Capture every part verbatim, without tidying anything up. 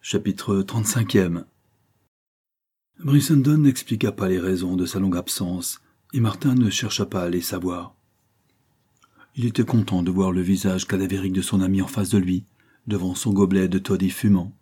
Chapitre trente-cinquième. Brissenden n'expliqua pas les raisons de sa longue absence, et Martin ne chercha pas à les savoir. Il était content de voir le visage cadavérique de son ami en face de lui, devant son gobelet de toddy fumant.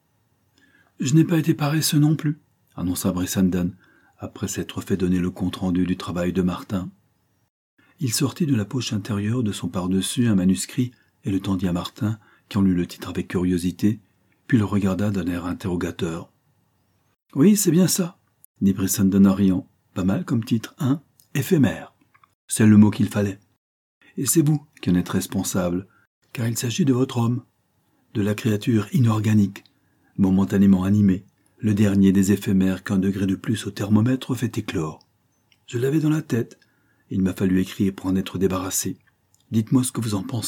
« Je n'ai pas été paresseux non plus, » annonça Brissenden, après s'être fait donner le compte-rendu du travail de Martin. Il sortit de la poche intérieure de son pardessus un manuscrit et le tendit à Martin, qui en lut le titre avec curiosité, puis le regarda d'un air interrogateur. « Oui, c'est bien ça, » dit Brissenden en riant. « Pas mal comme titre, hein ? Éphémère. C'est le mot qu'il fallait. Et c'est vous qui en êtes responsable, car il s'agit de votre homme, de la créature inorganique, momentanément animée, le dernier des éphémères qu'un degré de plus au thermomètre fait éclore. Je l'avais dans la tête, il m'a fallu écrire pour en être débarrassé. Dites-moi ce que vous en pensez. »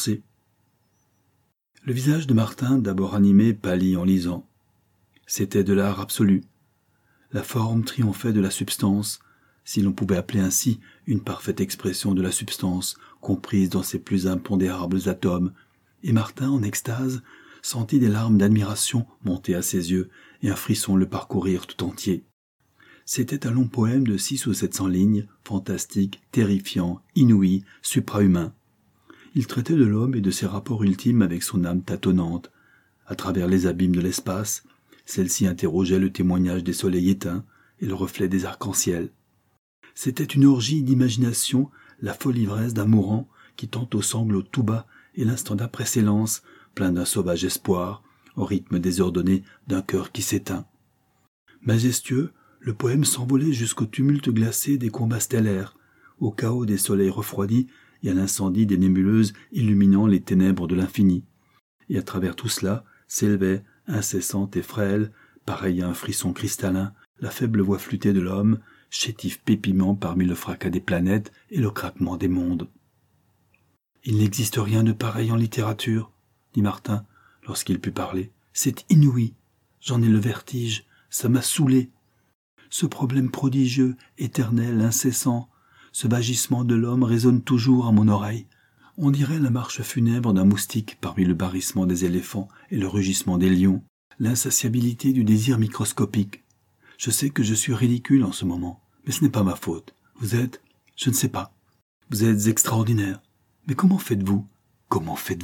Le visage de Martin, d'abord animé, pâlit en lisant. C'était de l'art absolu. La forme triomphait de la substance, si l'on pouvait appeler ainsi une parfaite expression de la substance, comprise dans ses plus impondérables atomes, et Martin, en extase, sentit des larmes d'admiration monter à ses yeux et un frisson le parcourir tout entier. C'était un long poème de six ou sept cents lignes, fantastique, terrifiant, inouï, suprahumain. Il traitait de l'homme et de ses rapports ultimes avec son âme tâtonnante. À travers les abîmes de l'espace, celle-ci interrogeait le témoignage des soleils éteints et le reflet des arcs-en-ciel. C'était une orgie d'imagination, la folle ivresse d'un mourant qui tantôt sangle tout bas et l'instant d'après s'élance, plein d'un sauvage espoir, au rythme désordonné d'un cœur qui s'éteint. Majestueux, le poème s'envolait jusqu'au tumulte glacé des combats stellaires, au chaos des soleils refroidis et à l'incendie des nébuleuses illuminant les ténèbres de l'infini. Et à travers tout cela s'élevait, incessante et frêle, pareil à un frisson cristallin, la faible voix flûtée de l'homme, chétif pépiment parmi le fracas des planètes et le craquement des mondes. « Il n'existe rien de pareil en littérature, » dit Martin, lorsqu'il put parler. « C'est inouï, j'en ai le vertige, ça m'a saoulé. Ce problème prodigieux, éternel, incessant, ce vagissement de l'homme résonne toujours à mon oreille. On dirait la marche funèbre d'un moustique parmi le barrissement des éléphants et le rugissement des lions, l'insatiabilité du désir microscopique. Je sais que je suis ridicule en ce moment, mais ce n'est pas ma faute. Vous êtes, je ne sais pas, vous êtes extraordinaire. Mais comment faites-vous ? Comment faites-vous »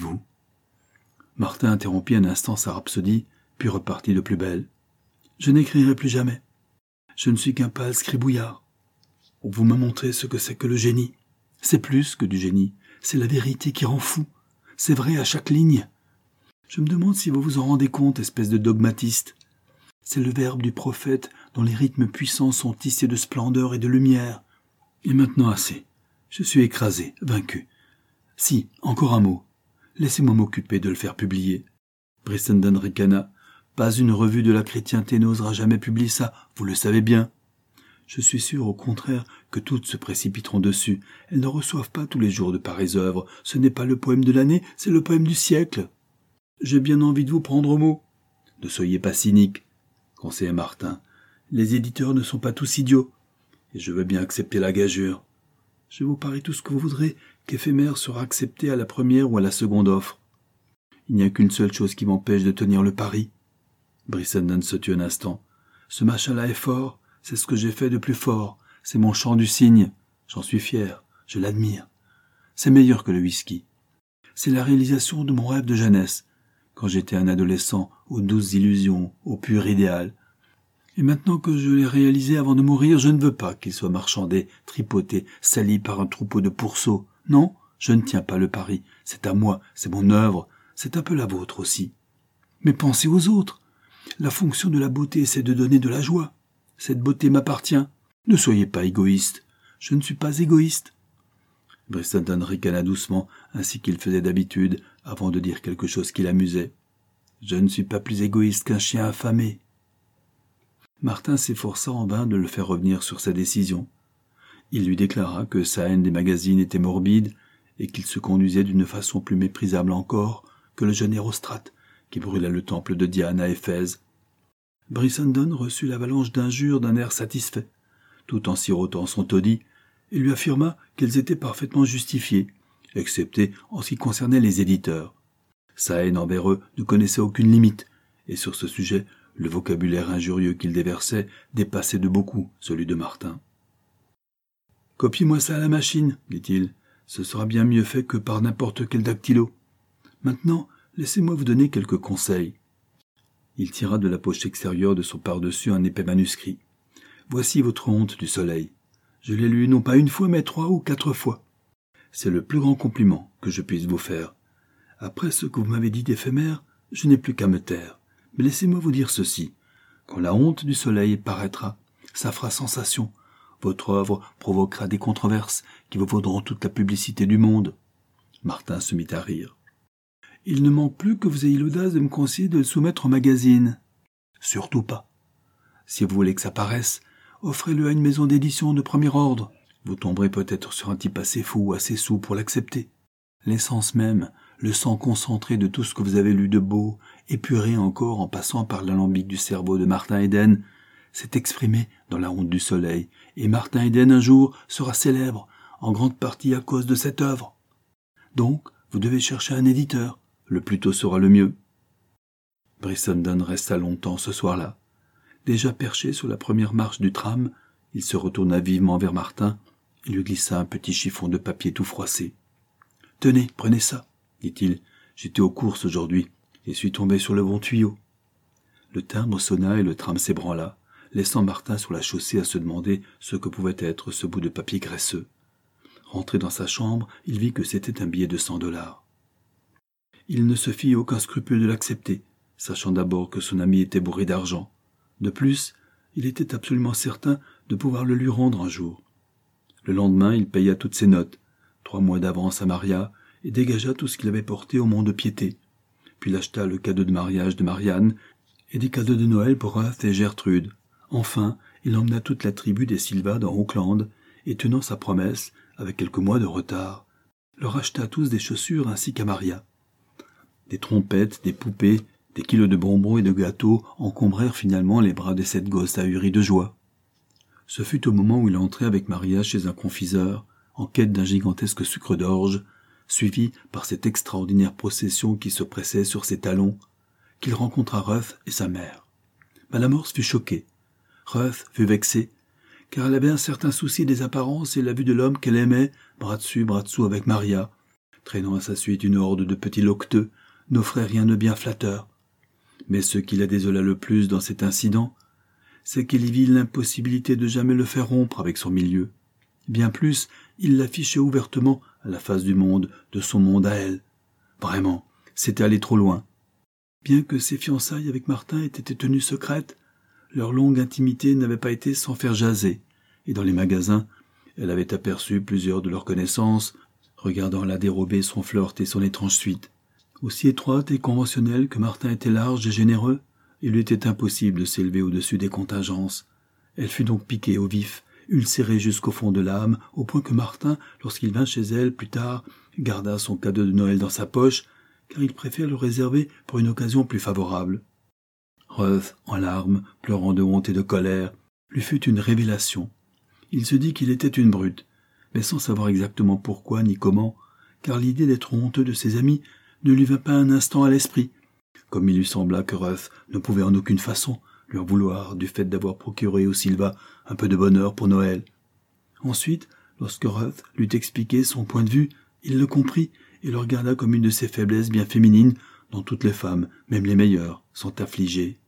Martin interrompit un instant sa rhapsodie, puis repartit de plus belle. « Je n'écrirai plus jamais. Je ne suis qu'un pâle scribouillard. Vous me montrez ce que c'est que le génie. C'est plus que du génie. C'est la vérité qui rend fou. C'est vrai à chaque ligne. Je me demande si vous vous en rendez compte, espèce de dogmatiste. C'est le verbe du prophète dont les rythmes puissants sont tissés de splendeur et de lumière. Et maintenant assez. Je suis écrasé, vaincu. Si, encore un mot. Laissez-moi m'occuper de le faire publier. » Brissenden ricana. « Pas une revue de la chrétienté n'osera jamais publier ça, vous le savez bien. Je suis sûr, au contraire, que toutes se précipiteront dessus. Elles ne reçoivent pas tous les jours de pareilles œuvres. Ce n'est pas le poème de l'année, c'est le poème du siècle. J'ai bien envie de vous prendre au mot. »« Ne soyez pas cynique, » conseillait Martin. « Les éditeurs ne sont pas tous idiots, et je veux bien accepter la gageure. Je vous parie tout ce que vous voudrez qu'Éphémère sera accepté à la première ou à la seconde offre. Il n'y a qu'une seule chose qui m'empêche de tenir le pari. » Brissenden se tut un instant. « Ce machin-là est fort. C'est ce que j'ai fait de plus fort. C'est mon chant du cygne. J'en suis fier. Je l'admire. C'est meilleur que le whisky. C'est la réalisation de mon rêve de jeunesse, quand j'étais un adolescent aux douces illusions, au pur idéal. Et maintenant que je l'ai réalisé avant de mourir, je ne veux pas qu'il soit marchandé, tripoté, sali par un troupeau de pourceaux. Non, je ne tiens pas le pari. C'est à moi, c'est mon œuvre, c'est un peu la vôtre aussi. Mais pensez aux autres. La fonction de la beauté, c'est de donner de la joie. Cette beauté m'appartient. Ne soyez pas égoïste. Je ne suis pas égoïste. » Brissenden ricana doucement, ainsi qu'il faisait d'habitude, avant de dire quelque chose qui l'amusait. « Je ne suis pas plus égoïste qu'un chien affamé. » Martin s'efforça en vain de le faire revenir sur sa décision. Il lui déclara que sa haine des magazines était morbide et qu'il se conduisait d'une façon plus méprisable encore que le jeune Érostrate qui brûla le temple de Diane à Éphèse. Brissenden reçut l'avalanche d'injures d'un air satisfait, tout en sirotant son toddy, et lui affirma qu'elles étaient parfaitement justifiées, excepté en ce qui concernait les éditeurs. Sa haine envers eux ne connaissait aucune limite, et sur ce sujet, le vocabulaire injurieux qu'il déversait dépassait de beaucoup celui de Martin. « Copiez-moi ça à la machine, dit-il. Ce sera bien mieux fait que par n'importe quel dactylo. Maintenant, laissez-moi vous donner quelques conseils. » Il tira de la poche extérieure de son pardessus un épais manuscrit. « Voici votre honte du soleil. Je l'ai lu non pas une fois, mais trois ou quatre fois. C'est le plus grand compliment que je puisse vous faire. Après ce que vous m'avez dit d'éphémère, je n'ai plus qu'à me taire. Mais laissez-moi vous dire ceci. Quand la honte du soleil paraîtra, ça fera sensation. Votre œuvre provoquera des controverses qui vous vaudront toute la publicité du monde. » Martin se mit à rire. « Il ne manque plus que vous ayez l'audace de me conseiller de le soumettre au magazine. »« Surtout pas. Si vous voulez que ça paraisse, offrez-le à une maison d'édition de premier ordre. Vous tomberez peut-être sur un type assez fou ou assez saoul pour l'accepter. L'essence même, le sang concentré de tout ce que vous avez lu de beau, épuré encore en passant par l'alambic du cerveau de Martin Eden, s'est exprimé dans la honte du soleil, et Martin Eden un jour sera célèbre, en grande partie à cause de cette œuvre. Donc, vous devez chercher un éditeur, le plus tôt sera le mieux. » Brissenden resta longtemps ce soir-là. Déjà perché sur la première marche du tram, il se retourna vivement vers Martin et lui glissa un petit chiffon de papier tout froissé. « Tenez, prenez ça, dit-il. J'étais aux courses aujourd'hui et suis tombé sur le bon tuyau. » Le timbre sonna et le tram s'ébranla, laissant Martin sur la chaussée à se demander ce que pouvait être ce bout de papier graisseux. Rentré dans sa chambre, il vit que c'était un billet de cent dollars. Il ne se fit aucun scrupule de l'accepter, sachant d'abord que son ami était bourré d'argent. De plus, il était absolument certain de pouvoir le lui rendre un jour. Le lendemain, il paya toutes ses notes, trois mois d'avance à Maria, et dégagea tout ce qu'il avait porté au mont-de-piété. Puis il acheta le cadeau de mariage de Marianne et des cadeaux de Noël pour Ruth et Gertrude. Enfin, il emmena toute la tribu des Silva dans Auckland et, tenant sa promesse, avec quelques mois de retard, leur acheta tous des chaussures ainsi qu'à Maria. Des trompettes, des poupées, des kilos de bonbons et de gâteaux encombrèrent finalement les bras des sept gosses ahuris de joie. Ce fut au moment où il entrait avec Maria chez un confiseur, en quête d'un gigantesque sucre d'orge, suivi par cette extraordinaire procession qui se pressait sur ses talons, qu'il rencontra Ruth et sa mère. Madame Horse fut choquée. Ruth fut vexée, car elle avait un certain souci des apparences et la vue de l'homme qu'elle aimait, bras dessus, bras dessous avec Maria, traînant à sa suite une horde de petits loqueteux, n'offrait rien de bien flatteur. Mais ce qui la désola le plus dans cet incident, c'est qu'elle y vit l'impossibilité de jamais le faire rompre avec son milieu. Bien plus, il l'affichait ouvertement à la face du monde, de son monde à elle. Vraiment, c'était aller trop loin. Bien que ses fiançailles avec Martin aient été tenues secrètes, leur longue intimité n'avait pas été sans faire jaser, et dans les magasins, elle avait aperçu plusieurs de leurs connaissances, regardant la dérobée son flirt et son étrange suite. Aussi étroite et conventionnelle que Martin était large et généreux, il lui était impossible de s'élever au-dessus des contingences. Elle fut donc piquée au vif, ulcérée jusqu'au fond de l'âme, au point que Martin, lorsqu'il vint chez elle plus tard, garda son cadeau de Noël dans sa poche, car il préférait le réserver pour une occasion plus favorable. Ruth, en larmes, pleurant de honte et de colère, lui fut une révélation. Il se dit qu'il était une brute, mais sans savoir exactement pourquoi ni comment, car l'idée d'être honteux de ses amis ne lui vint pas un instant à l'esprit, comme il lui sembla que Ruth ne pouvait en aucune façon lui en vouloir du fait d'avoir procuré aux Silva un peu de bonheur pour Noël. Ensuite, lorsque Ruth lui eut expliqué son point de vue, il le comprit et le regarda comme une de ces faiblesses bien féminines dont toutes les femmes, même les meilleures, sont affligées.